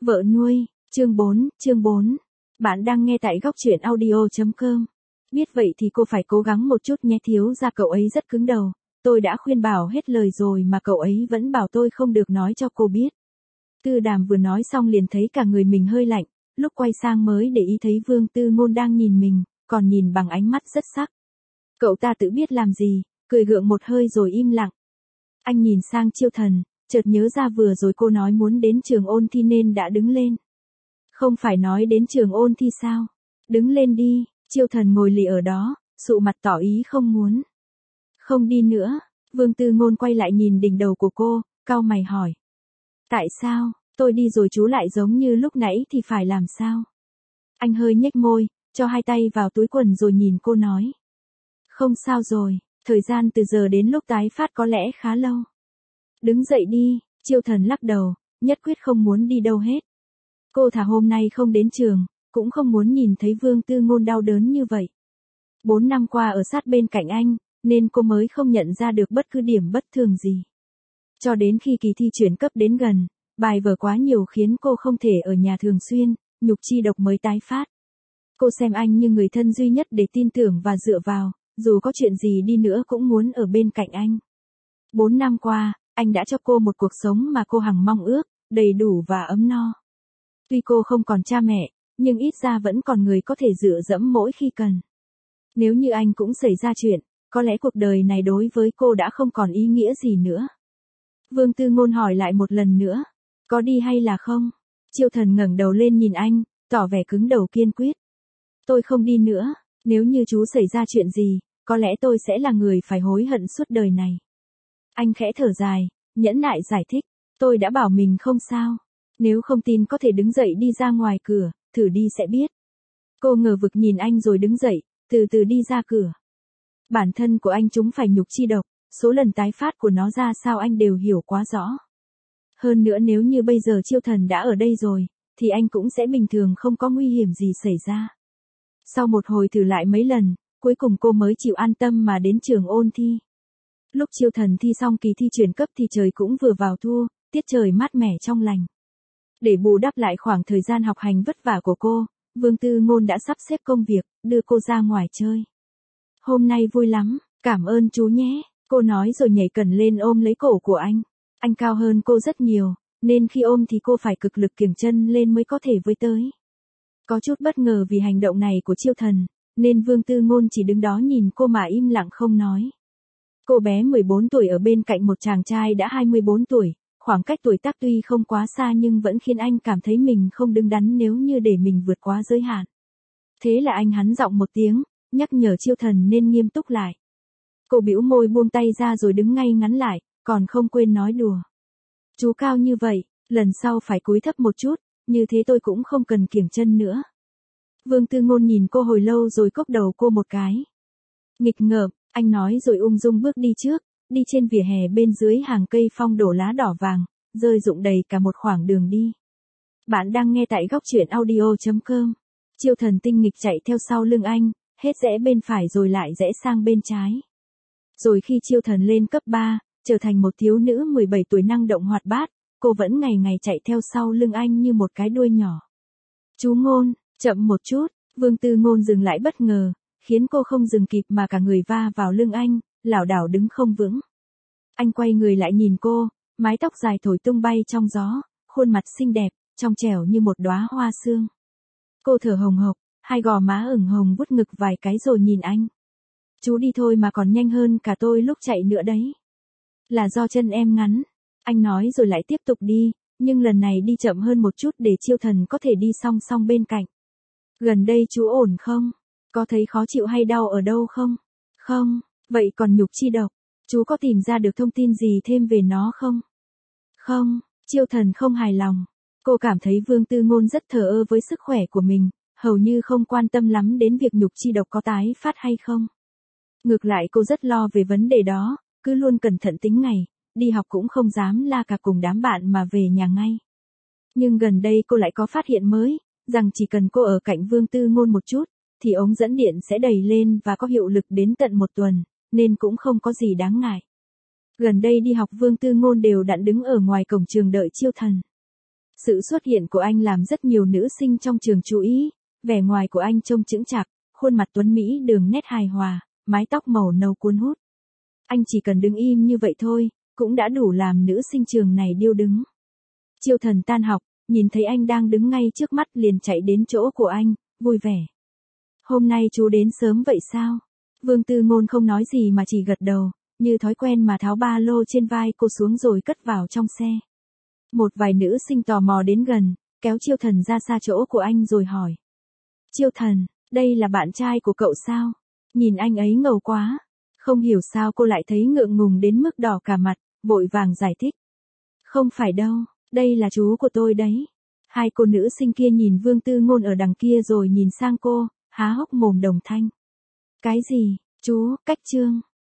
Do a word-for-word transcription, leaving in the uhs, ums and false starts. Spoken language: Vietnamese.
Vợ nuôi, chương bốn, chương bốn. Bạn đang nghe tại góc truyện audio chấm com. Biết vậy thì cô phải cố gắng một chút nhé, thiếu gia cậu ấy rất cứng đầu. Tôi đã khuyên bảo hết lời rồi mà cậu ấy vẫn bảo tôi không được nói cho cô biết. Tư Đàm vừa nói xong liền thấy cả người mình hơi lạnh, lúc quay sang mới để ý thấy Vương Tư Ngôn đang nhìn mình, còn nhìn bằng ánh mắt rất sắc. Cậu ta tự biết làm gì, cười gượng một hơi rồi im lặng. Anh nhìn sang Chiêu Thần, chợt nhớ ra vừa rồi cô nói muốn đến trường ôn thi nên đã đứng lên. Không phải nói đến trường ôn thi sao? Đứng lên đi. Chiêu Thần ngồi lì ở đó, sụ mặt tỏ ý không muốn. Không đi nữa. Vương Tư Ngôn quay lại nhìn đỉnh đầu của cô, cau mày hỏi. Tại sao? Tôi đi rồi chú lại giống như lúc nãy thì phải làm sao? Anh hơi nhếch môi, cho hai tay vào túi quần rồi nhìn cô nói. Không sao rồi, thời gian từ giờ đến lúc tái phát có lẽ khá lâu. Đứng dậy đi. Chiêu Thần lắc đầu, nhất quyết không muốn đi đâu hết. Cô thà hôm nay không đến trường, cũng không muốn nhìn thấy Vương Tư Ngôn đau đớn như vậy. Bốn năm qua ở sát bên cạnh anh, nên cô mới không nhận ra được bất cứ điểm bất thường gì. Cho đến khi kỳ thi chuyển cấp đến gần, bài vở quá nhiều khiến cô không thể ở nhà thường xuyên, nhục chi độc mới tái phát. Cô xem anh như người thân duy nhất để tin tưởng và dựa vào, dù có chuyện gì đi nữa cũng muốn ở bên cạnh anh. Bốn năm qua, anh đã cho cô một cuộc sống mà cô hằng mong ước, đầy đủ và ấm no. Tuy cô không còn cha mẹ, nhưng ít ra vẫn còn người có thể dựa dẫm mỗi khi cần. Nếu như anh cũng xảy ra chuyện, có lẽ cuộc đời này đối với cô đã không còn ý nghĩa gì nữa. Vương Tư Ngôn hỏi lại một lần nữa, có đi hay là không? Chiêu Thần ngẩng đầu lên nhìn anh, tỏ vẻ cứng đầu kiên quyết. Tôi không đi nữa, nếu như chú xảy ra chuyện gì, có lẽ tôi sẽ là người phải hối hận suốt đời này. Anh khẽ thở dài, nhẫn nại giải thích, tôi đã bảo mình không sao. Nếu không tin có thể đứng dậy đi ra ngoài cửa, thử đi sẽ biết. Cô ngờ vực nhìn anh rồi đứng dậy, từ từ đi ra cửa. Bản thân của anh chúng phải nhục chi độc, số lần tái phát của nó ra sao anh đều hiểu quá rõ. Hơn nữa nếu như bây giờ Chiêu Thần đã ở đây rồi, thì anh cũng sẽ bình thường không có nguy hiểm gì xảy ra. Sau một hồi thử lại mấy lần, cuối cùng cô mới chịu an tâm mà đến trường ôn thi. Lúc Chiêu Thần thi xong kỳ thi chuyển cấp thì trời cũng vừa vào thu, tiết trời mát mẻ trong lành. Để bù đắp lại khoảng thời gian học hành vất vả của cô, Vương Tư Ngôn đã sắp xếp công việc, đưa cô ra ngoài chơi. Hôm nay vui lắm, cảm ơn chú nhé, cô nói rồi nhảy cẩn lên ôm lấy cổ của anh. Anh cao hơn cô rất nhiều, nên khi ôm thì cô phải cực lực kiềng chân lên mới có thể với tới. Có chút bất ngờ vì hành động này của Chiêu Thần, nên Vương Tư Ngôn chỉ đứng đó nhìn cô mà im lặng không nói. Cô bé mười bốn tuổi ở bên cạnh một chàng trai đã hai mươi bốn tuổi. Khoảng cách tuổi tác tuy không quá xa nhưng vẫn khiến anh cảm thấy mình không đứng đắn nếu như để mình vượt quá giới hạn. Thế là anh hắn giọng một tiếng, nhắc nhở Chiêu Thần nên nghiêm túc lại. Cô bĩu môi buông tay ra rồi đứng ngay ngắn lại, còn không quên nói đùa. Chú cao như vậy, lần sau phải cúi thấp một chút, như thế tôi cũng không cần kiểng chân nữa. Vương Tư Ngôn nhìn cô hồi lâu rồi cốc đầu cô một cái. Nghịch ngợm, anh nói rồi ung dung bước đi trước. Đi trên vỉa hè bên dưới hàng cây phong đổ lá đỏ vàng, rơi rụng đầy cả một khoảng đường đi. Bạn đang nghe tại góc truyện audio chấm com. Chiêu Thần tinh nghịch chạy theo sau lưng anh, hết rẽ bên phải rồi lại rẽ sang bên trái. Rồi khi Chiêu Thần lên cấp ba, trở thành một thiếu nữ mười bảy tuổi năng động hoạt bát, cô vẫn ngày ngày chạy theo sau lưng anh như một cái đuôi nhỏ. Chú Ngôn, chậm một chút. Vương Tư Ngôn dừng lại bất ngờ, khiến cô không dừng kịp mà cả người va vào lưng anh, lảo đảo đứng không vững. Anh quay người lại nhìn cô, mái tóc dài thổi tung bay trong gió, khuôn mặt xinh đẹp, trong trẻo như một đóa hoa sương. Cô thở hồng hộc, hai gò má ửng hồng vuốt ngực vài cái rồi nhìn anh. Chú đi thôi mà còn nhanh hơn cả tôi lúc chạy nữa đấy. Là do chân em ngắn. Anh nói rồi lại tiếp tục đi, nhưng lần này đi chậm hơn một chút để Chiêu Thần có thể đi song song bên cạnh. Gần đây chú ổn không? Có thấy khó chịu hay đau ở đâu không? Không. Vậy còn nhục chi độc, chú có tìm ra được thông tin gì thêm về nó không? Không, Chiêu Thần không hài lòng. Cô cảm thấy Vương Tư Ngôn rất thờ ơ với sức khỏe của mình, hầu như không quan tâm lắm đến việc nhục chi độc có tái phát hay không. Ngược lại cô rất lo về vấn đề đó, cứ luôn cẩn thận tính ngày, đi học cũng không dám la cà cùng đám bạn mà về nhà ngay. Nhưng gần đây cô lại có phát hiện mới, rằng chỉ cần cô ở cạnh Vương Tư Ngôn một chút, thì ống dẫn điện sẽ đầy lên và có hiệu lực đến tận một tuần. Nên cũng không có gì đáng ngại. Gần đây đi học Vương Tư Ngôn đều đặn đứng ở ngoài cổng trường đợi Chiêu Thần. Sự xuất hiện của anh làm rất nhiều nữ sinh trong trường chú ý, vẻ ngoài của anh trông chững chạc, khuôn mặt tuấn mỹ đường nét hài hòa, mái tóc màu nâu cuốn hút. Anh chỉ cần đứng im như vậy thôi, cũng đã đủ làm nữ sinh trường này điêu đứng. Chiêu Thần tan học, nhìn thấy anh đang đứng ngay trước mắt liền chạy đến chỗ của anh, vui vẻ. Hôm nay chú đến sớm vậy sao? Vương Tư Ngôn không nói gì mà chỉ gật đầu, như thói quen mà tháo ba lô trên vai cô xuống rồi cất vào trong xe. Một vài nữ sinh tò mò đến gần, kéo Chiêu Thần ra xa chỗ của anh rồi hỏi. Chiêu Thần, đây là bạn trai của cậu sao? Nhìn anh ấy ngầu quá. Không hiểu sao cô lại thấy ngượng ngùng đến mức đỏ cả mặt, vội vàng giải thích. Không phải đâu, đây là chú của tôi đấy. Hai cô nữ sinh kia nhìn Vương Tư Ngôn ở đằng kia rồi nhìn sang cô, há hốc mồm đồng thanh. Cái gì, chú, cách trương.